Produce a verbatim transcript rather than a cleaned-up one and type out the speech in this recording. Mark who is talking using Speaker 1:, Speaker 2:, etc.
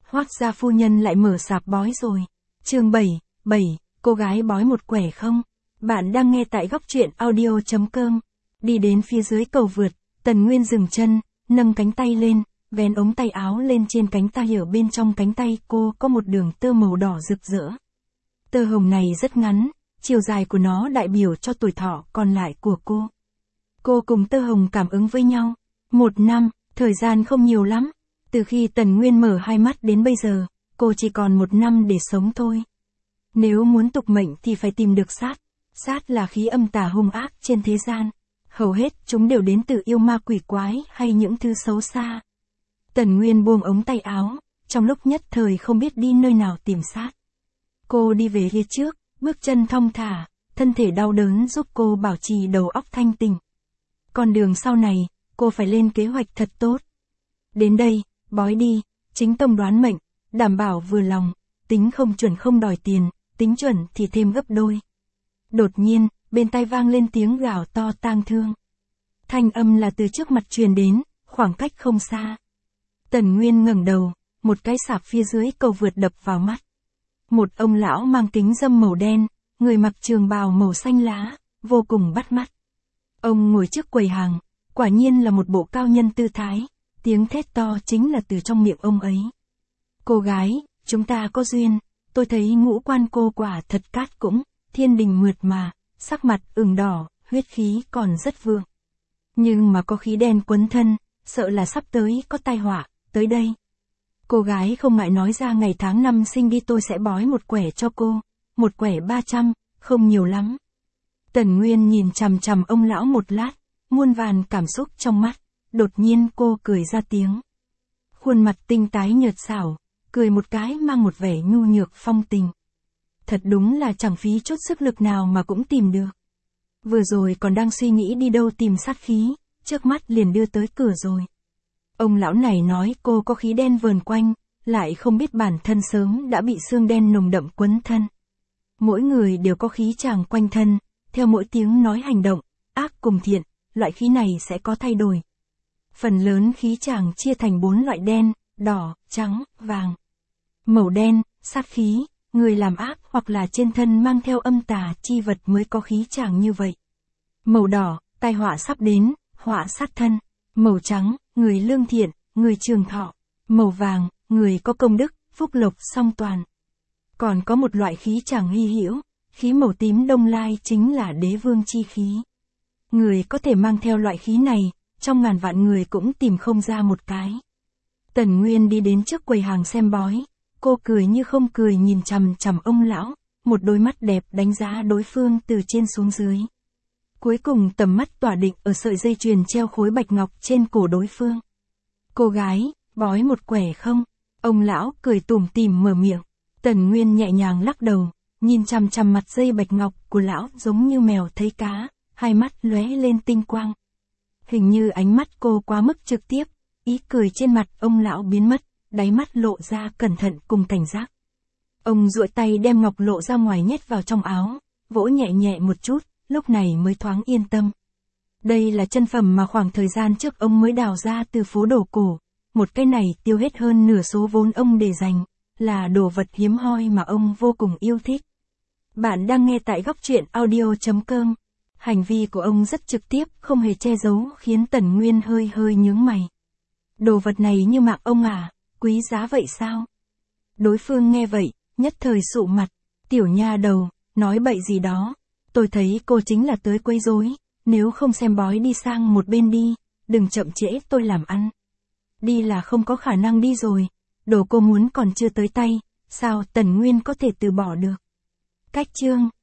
Speaker 1: Hoác gia phu nhân lại mở sạp bói rồi. Chương bảy, bảy, cô gái bói một quẻ không? Bạn đang nghe tại góc truyện audio chấm com. Đi đến phía dưới cầu vượt, Tần Nguyên dừng chân, nâng cánh tay lên, vén ống tay áo lên trên cánh tay, ở bên trong cánh tay cô có một đường tơ màu đỏ rực rỡ. Tơ hồng này rất ngắn, chiều dài của nó đại biểu cho tuổi thọ còn lại của cô. Cô cùng tơ hồng cảm ứng với nhau. Một năm, thời gian không nhiều lắm. Từ khi Tần Nguyên mở hai mắt đến bây giờ, cô chỉ còn một năm để sống thôi. Nếu muốn tục mệnh thì phải tìm được sát. Sát là khí âm tà hung ác trên thế gian. Hầu hết chúng đều đến từ yêu ma quỷ quái hay những thứ xấu xa. Tần Nguyên buông ống tay áo, trong lúc nhất thời không biết đi nơi nào tìm sát. Cô đi về phía trước, bước chân thong thả, thân thể đau đớn giúp cô bảo trì đầu óc thanh tỉnh. Con đường sau này, cô phải lên kế hoạch thật tốt. Đến đây, bói đi, chính tông đoán mệnh, đảm bảo vừa lòng, tính không chuẩn không đòi tiền, tính chuẩn thì thêm gấp đôi. Đột nhiên, bên tai vang lên tiếng gào to tang thương. Thanh âm là từ trước mặt truyền đến, khoảng cách không xa. Tần Nguyên ngẩng đầu, một cái sạp phía dưới cầu vượt đập vào mắt. Một ông lão mang kính râm màu đen, người mặc trường bào màu xanh lá, vô cùng bắt mắt. Ông ngồi trước quầy hàng, quả nhiên là một bộ cao nhân tư thái, tiếng thét to chính là từ trong miệng ông ấy. Cô gái, chúng ta có duyên, tôi thấy ngũ quan cô quả thật cát cũng, thiên đình mượt mà, sắc mặt ửng đỏ, huyết khí còn rất vượng. Nhưng mà có khí đen quấn thân, sợ là sắp tới có tai họa, tới đây. Cô gái không ngại nói ra ngày tháng năm sinh đi, tôi sẽ bói một quẻ cho cô, một quẻ ba trăm, không nhiều lắm. Tần Nguyên nhìn chằm chằm ông lão một lát, muôn vàn cảm xúc trong mắt, đột nhiên cô cười ra tiếng. Khuôn mặt tinh tái nhợt xảo, cười một cái mang một vẻ nhu nhược phong tình. Thật đúng là chẳng phí chút sức lực nào mà cũng tìm được. Vừa rồi còn đang suy nghĩ đi đâu tìm sát khí, trước mắt liền đưa tới cửa rồi. Ông lão này nói cô có khí đen vờn quanh, lại không biết bản thân sớm đã bị xương đen nồng đậm quấn thân. Mỗi người đều có khí chàng quanh thân, theo mỗi tiếng nói hành động, ác cùng thiện, loại khí này sẽ có thay đổi. Phần lớn khí chàng chia thành bốn loại: đen, đỏ, trắng, vàng. Màu đen, sát khí, người làm ác hoặc là trên thân mang theo âm tà chi vật mới có khí chàng như vậy. Màu đỏ, tai họa sắp đến, họa sát thân. Màu trắng, người lương thiện, người trường thọ. Màu vàng, người có công đức, phúc lộc song toàn. Còn có một loại khí chàng hy hữu, khí màu tím đông lai chính là đế vương chi khí. Người có thể mang theo loại khí này, trong ngàn vạn người cũng tìm không ra một cái. Tần Nguyên đi đến trước quầy hàng xem bói, cô cười như không cười nhìn chằm chằm ông lão, một đôi mắt đẹp đánh giá đối phương từ trên xuống dưới. Cuối cùng tầm mắt tỏa định ở sợi dây chuyền treo khối bạch ngọc trên cổ đối phương. Cô gái, bói một quẻ không? Ông lão cười tủm tỉm mở miệng. Tần Nguyên nhẹ nhàng lắc đầu, nhìn chằm chằm mặt dây bạch ngọc của lão giống như mèo thấy cá, hai mắt lóe lên tinh quang. Hình như ánh mắt cô quá mức trực tiếp, ý cười trên mặt ông lão biến mất, đáy mắt lộ ra cẩn thận cùng cảnh giác. Ông duỗi tay đem ngọc lộ ra ngoài nhét vào trong áo, vỗ nhẹ nhẹ một chút, lúc này mới thoáng yên tâm. Đây là chân phẩm mà khoảng thời gian trước ông mới đào ra từ phố đồ cổ, một cái này tiêu hết hơn nửa số vốn ông để dành, là đồ vật hiếm hoi mà ông vô cùng yêu thích. Bạn đang nghe tại góc truyện audio chấm com. Hành vi của ông rất trực tiếp, không hề che giấu, khiến Tần Nguyên hơi hơi nhướng mày. Đồ vật này như mạng ông à, quý giá vậy sao? Đối phương nghe vậy, nhất thời sụ mặt. Tiểu nha đầu, nói bậy gì đó. Tôi thấy cô chính là tới quấy rối, nếu không xem bói đi sang một bên đi, đừng chậm trễ tôi làm ăn. Đi là không có khả năng đi rồi, đồ cô muốn còn chưa tới tay, sao Tần Nguyên có thể từ bỏ được? Cách chương